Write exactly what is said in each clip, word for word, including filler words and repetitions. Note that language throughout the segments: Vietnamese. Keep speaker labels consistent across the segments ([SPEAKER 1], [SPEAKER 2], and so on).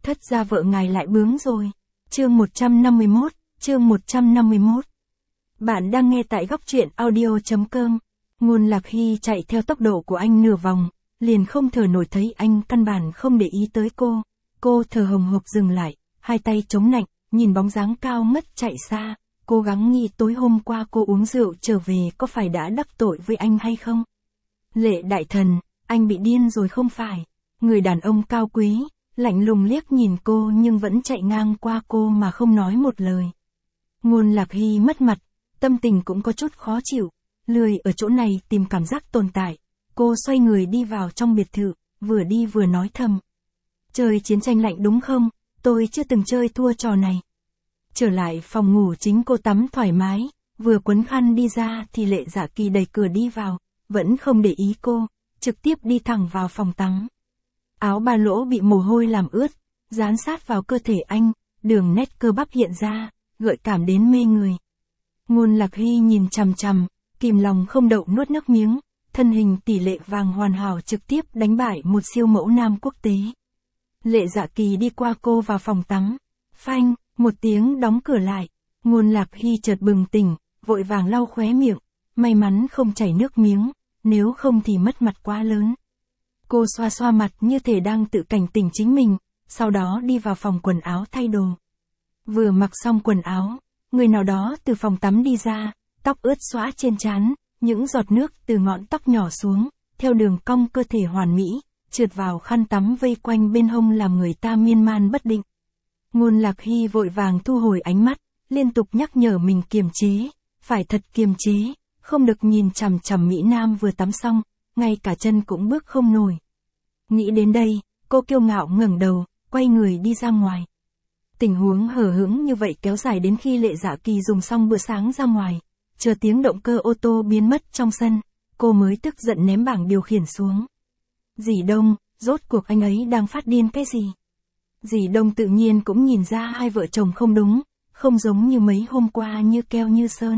[SPEAKER 1] thất gia vợ ngài lại bướng rồi. Chương một trăm năm mươi mốt, chương một trăm năm mươi mốt. Bạn đang nghe tại góc truyện audio chấm com. Ngôn Lạc Hy chạy theo tốc độ của anh nửa vòng, liền không thở nổi thấy anh căn bản không để ý tới cô. Cô thở hồng hộc dừng lại, hai tay chống nạnh, nhìn bóng dáng cao ngất chạy xa, cố gắng nghĩ tối hôm qua cô uống rượu trở về có phải đã đắc tội với anh hay không. Lệ đại thần, anh bị điên rồi không phải. Người đàn ông cao quý, lạnh lùng liếc nhìn cô nhưng vẫn chạy ngang qua cô mà không nói một lời. Ngôn Lạc Hy mất mặt, tâm tình cũng có chút khó chịu, lười ở chỗ này tìm cảm giác tồn tại. Cô xoay người đi vào trong biệt thự, vừa đi vừa nói thầm. Chơi chiến tranh lạnh đúng không, tôi chưa từng chơi thua trò này. Trở lại phòng ngủ chính cô tắm thoải mái, vừa quấn khăn đi ra thì Lệ Dạ Kỳ đẩy cửa đi vào, vẫn không để ý cô, trực tiếp đi thẳng vào phòng tắm. Áo ba lỗ bị mồ hôi làm ướt, dán sát vào cơ thể anh, đường nét cơ bắp hiện ra, gợi cảm đến mê người. Ngôn Lạc Hy nhìn chằm chằm, kìm lòng không đậu nuốt nước miếng, thân hình tỷ lệ vàng hoàn hảo trực tiếp đánh bại một siêu mẫu nam quốc tế. Lệ Dạ Kỳ đi qua cô vào phòng tắm, phanh, một tiếng đóng cửa lại. Ngôn Lạc Hy chợt bừng tỉnh, vội vàng lau khóe miệng, may mắn không chảy nước miếng, nếu không thì mất mặt quá lớn. Cô xoa xoa mặt như thể đang tự cảnh tỉnh chính mình, sau đó đi vào phòng quần áo thay đồ. Vừa mặc xong quần áo, người nào đó từ phòng tắm đi ra, tóc ướt xõa trên trán, những giọt nước từ ngọn tóc nhỏ xuống, theo đường cong cơ thể hoàn mỹ, trượt vào khăn tắm vây quanh bên hông làm người ta miên man bất định. Ngôn Lạc Hy vội vàng thu hồi ánh mắt, liên tục nhắc nhở mình kiềm chế, phải thật kiềm chế, không được nhìn chằm chằm mỹ nam vừa tắm xong, ngay cả chân cũng bước không nổi. Nghĩ đến đây, cô kiêu ngạo ngẩng đầu, quay người đi ra ngoài. Tình huống hờ hững như vậy kéo dài đến khi Lệ Dạ Kỳ dùng xong bữa sáng ra ngoài, chờ tiếng động cơ ô tô biến mất trong sân, cô mới tức giận ném bảng điều khiển xuống. Dì Đông, rốt cuộc anh ấy đang phát điên cái gì? Dì Đông tự nhiên cũng nhìn ra hai vợ chồng không đúng, không giống như mấy hôm qua như keo như sơn.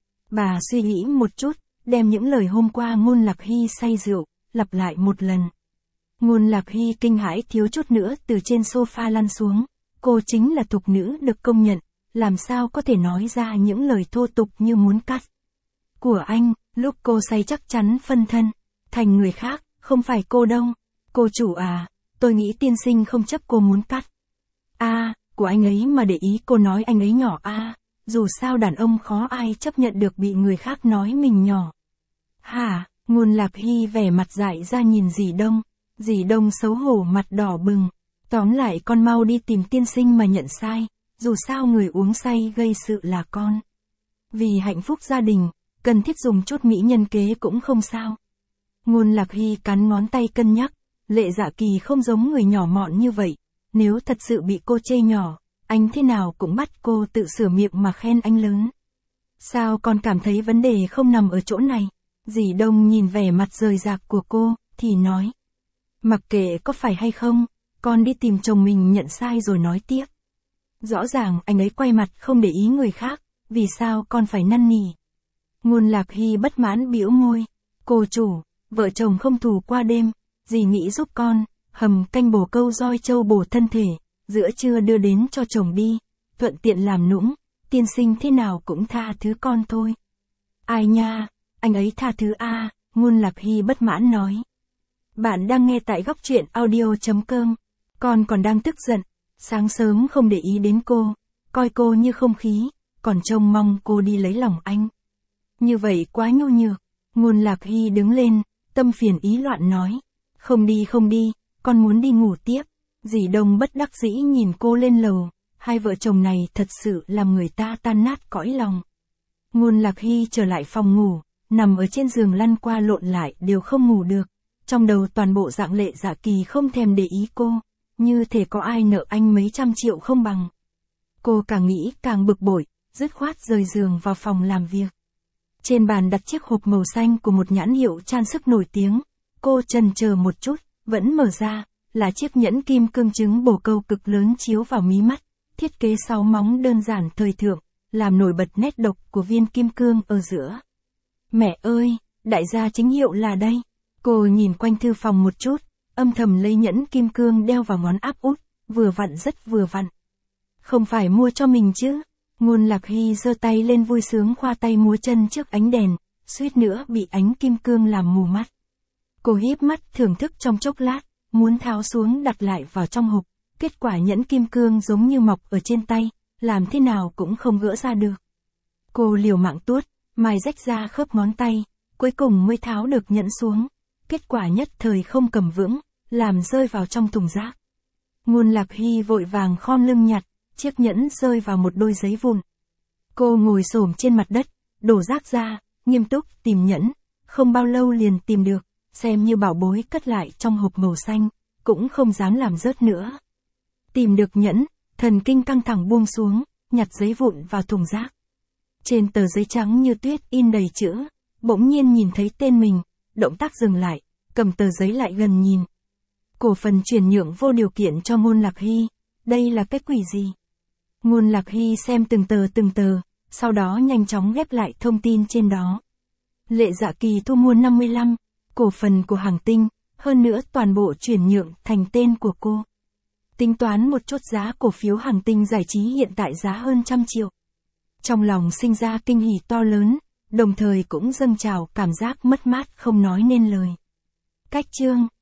[SPEAKER 1] Bà suy nghĩ một chút, đem những lời hôm qua Ngôn Lạc Hy say rượu, lặp lại một lần. Ngôn Lạc Hy kinh hãi thiếu chút nữa từ trên sofa lăn xuống, cô chính là thục nữ được công nhận, làm sao có thể nói ra những lời thô tục như muốn cắt. Của anh, lúc cô say chắc chắn phân thân, thành người khác, không phải cô đâu. Cô chủ à, tôi nghĩ tiên sinh không chấp cô muốn cắt. A, à, của anh ấy mà để ý cô nói anh ấy nhỏ a, à, dù sao đàn ông khó ai chấp nhận được bị người khác nói mình nhỏ. Hả, Ngôn Lạc Hy vẻ mặt dại ra nhìn dì Đông, dì Đông xấu hổ mặt đỏ bừng. Tóm lại con mau đi tìm tiên sinh mà nhận sai, dù sao người uống say gây sự là con. Vì hạnh phúc gia đình, cần thiết dùng chút mỹ nhân kế cũng không sao. Ngôn Lạc Hy cắn ngón tay cân nhắc, Lệ Dạ Kỳ không giống người nhỏ mọn như vậy, nếu thật sự bị cô chê nhỏ, anh thế nào cũng bắt cô tự sửa miệng mà khen anh lớn. Sao con cảm thấy vấn đề không nằm ở chỗ này? Dì Đông nhìn vẻ mặt rời rạc của cô, thì nói. Mặc kệ có phải hay không, con đi tìm chồng mình nhận sai rồi nói tiếp. Rõ ràng anh ấy quay mặt không để ý người khác, vì sao con phải năn nỉ? Ngôn Lạc Hy bất mãn bĩu môi. Cô chủ, vợ chồng không thù qua đêm, dì nghĩ giúp con, hầm canh bổ câu roi châu bổ thân thể, giữa trưa đưa đến cho chồng đi, thuận tiện làm nũng, tiên sinh thế nào cũng tha thứ con thôi. Ai nha, anh ấy tha thứ a, Ngôn Lạc Hy bất mãn nói. Bạn đang nghe tại góc truyện audio chấm com. Con còn đang tức giận, sáng sớm không để ý đến cô, coi cô như không khí, còn trông mong cô đi lấy lòng anh. Như vậy quá nhu nhược. Ngôn Lạc Hy đứng lên, tâm phiền ý loạn nói. Không đi không đi, con muốn đi ngủ tiếp. Dì Đông bất đắc dĩ nhìn cô lên lầu, hai vợ chồng này thật sự làm người ta tan nát cõi lòng. Ngôn Lạc Hy trở lại phòng ngủ, nằm ở trên giường lăn qua lộn lại đều không ngủ được. Trong đầu toàn bộ dạng Lệ Dạ Kỳ không thèm để ý cô, như thể có ai nợ anh mấy trăm triệu không bằng. Cô càng nghĩ càng bực bội, dứt khoát rời giường vào phòng làm việc. Trên bàn đặt chiếc hộp màu xanh của một nhãn hiệu trang sức nổi tiếng, cô chần chờ một chút, vẫn mở ra, là chiếc nhẫn kim cương trứng bổ câu cực lớn chiếu vào mí mắt, thiết kế sáu móng đơn giản thời thượng, làm nổi bật nét độc của viên kim cương ở giữa. Mẹ ơi, đại gia chính hiệu là đây. Cô nhìn quanh thư phòng một chút, âm thầm lấy nhẫn kim cương đeo vào ngón áp út, vừa vặn rất vừa vặn. Không phải mua cho mình chứ? Ngôn Lạc Hy giơ tay lên vui sướng khoa tay múa chân trước ánh đèn, suýt nữa bị ánh kim cương làm mù mắt. Cô híp mắt thưởng thức trong chốc lát, muốn tháo xuống đặt lại vào trong hộp, kết quả nhẫn kim cương giống như mọc ở trên tay, làm thế nào cũng không gỡ ra được. Cô liều mạng tuốt, mài rách ra khớp ngón tay, cuối cùng mới tháo được nhẫn xuống, kết quả nhất thời không cầm vững, làm rơi vào trong thùng rác. Ngôn Lạc Hy vội vàng khom lưng nhặt, chiếc nhẫn rơi vào một đôi giấy vụn. Cô ngồi xổm trên mặt đất, đổ rác ra, nghiêm túc tìm nhẫn, không bao lâu liền tìm được, xem như bảo bối cất lại trong hộp màu xanh, cũng không dám làm rớt nữa. Tìm được nhẫn, thần kinh căng thẳng buông xuống, nhặt giấy vụn vào thùng rác. Trên tờ giấy trắng như tuyết in đầy chữ, bỗng nhiên nhìn thấy tên mình, động tác dừng lại, cầm tờ giấy lại gần nhìn. Cổ phần chuyển nhượng vô điều kiện cho Ngôn Lạc Hy, đây là cái quỷ gì? Ngôn Lạc Hy xem từng tờ từng tờ, sau đó nhanh chóng ghép lại thông tin trên đó. Lệ Dạ Kỳ thu mua năm mươi lăm, cổ phần của Hàng Tinh, hơn nữa toàn bộ chuyển nhượng thành tên của cô. Tính toán một chút giá cổ phiếu Hàng Tinh Giải trí hiện tại giá hơn trăm triệu. Trong lòng sinh ra kinh hỉ to lớn, đồng thời cũng dâng trào cảm giác mất mát không nói nên lời. Cách chương